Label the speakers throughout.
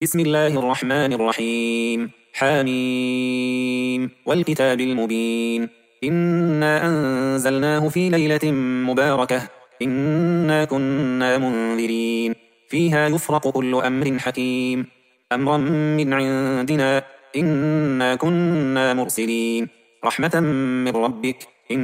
Speaker 1: بسم الله الرحمن الرحيم. حميم والكتاب المبين. إنا أنزلناه في ليلة مباركة إنا كنا منذرين فيها يفرق كل أمر حكيم أمرا من عندنا إنا كنا مرسلين رحمة من ربك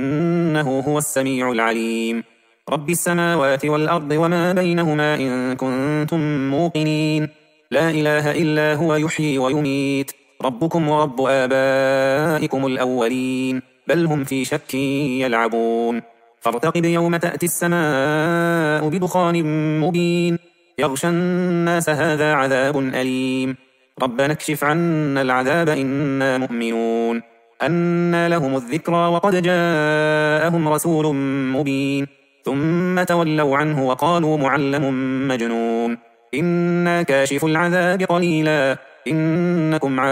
Speaker 1: إنه هو السميع العليم. رب السماوات والأرض وما بينهما إن كنتم موقنين لا إله إلا هو يحيي ويميت ربكم ورب آبائكم الأولين بل هم في شك يلعبون. فارتقب يوم تأتي السماء بدخان مبين يغشى الناس هذا عذاب أليم ربنا اكشف عنا العذاب إنا مؤمنون. أنى لهم الذكرى وقد جاءهم رسول مبين ثم تولوا عنه وقالوا معلم مجنون إنا كاشف العذاب قليلا إنكم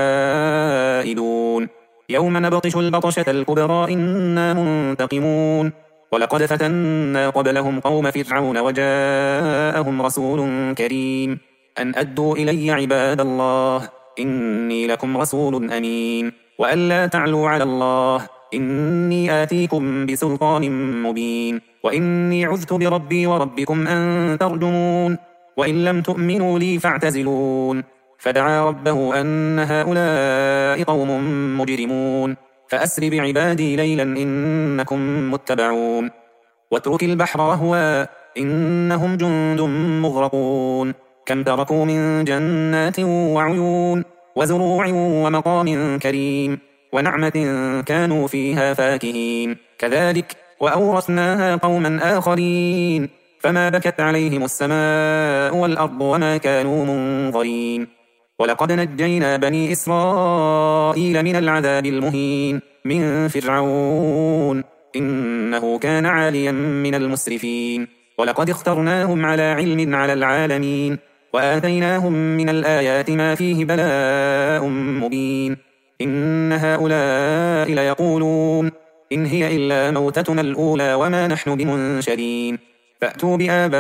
Speaker 1: عائدون. يوم نبطش البطشة الكبرى إنا منتقمون ولقد فتنا قبلهم قوم فرعون وجاءهم رسول كريم أن أدوا إلي عباد الله إني لكم رسول أمين وأن لا تعلوا على الله إني آتيكم بسلطان مبين وإني عذت بربي وربكم أن ترجمون وإن لم تؤمنوا لي فاعتزلون. فدعا ربه أن هؤلاء قوم مجرمون فأسر بعبادي ليلا إنكم متبعون. واترك البحر رهوا إنهم جند مغرقون كم تركوا من جنات وعيون وزروع ومقام كريم ونعمة كانوا فيها فاكهين كذلك وأورثناها قوما آخرين فما بكت عليهم السماء والأرض وما كانوا منظرين. ولقد نجينا بني إسرائيل من العذاب المهين من فرعون إنه كان عاليا من المسرفين ولقد اخترناهم على علم على العالمين وآتيناهم من الآيات ما فيه بلاء مبين. إن هؤلاء ليقولون إن هي إلا موتتنا الأولى وما نحن بمنشرين فأتوا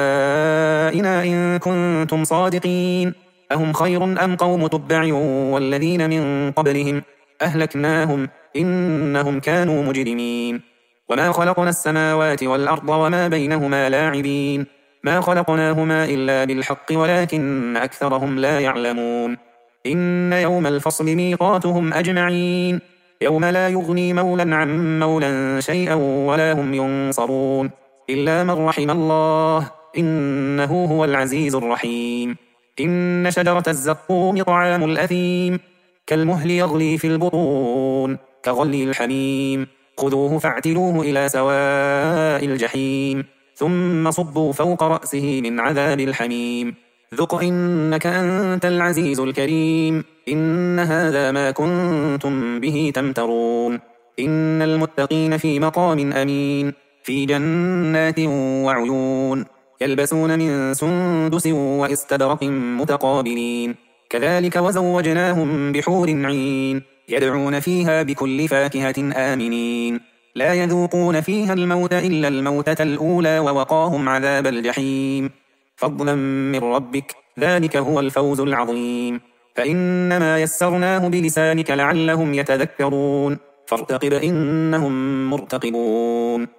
Speaker 1: بآبائنا إن كنتم صادقين أهم خير أم قوم تبع والذين من قبلهم أهلكناهم إنهم كانوا مجرمين. وما خلقنا السماوات والأرض وما بينهما لاعبين ما خلقناهما إلا بالحق ولكن أكثرهم لا يعلمون. إن يوم الفصل ميقاتهم أجمعين يوم لا يغني مولا عن مولا شيئا ولا هم ينصرون إلا من رحم الله إنه هو العزيز الرحيم. إن شجرة الزقوم طعام الأثيم كالمهل يغلي في البطون كغلي الحميم خذوه فاعتلوه إلى سواء الجحيم ثم صبوا فوق رأسه من عذاب الحميم ذق إنك أنت العزيز الكريم إن هذا ما كنتم به تمترون. إن المتقين في مقام أمين في جنات وعيون يلبسون من سندس وإستبرق متقابلين كذلك وزوجناهم بحور عين يدعون فيها بكل فاكهة آمنين لا يذوقون فيها الموت إلا الموتة الأولى ووقاهم عذاب الجحيم فضلا من ربك ذلك هو الفوز العظيم. فإنما يسرناه بلسانك لعلهم يتذكرون فارتقب إنهم مرتقبون.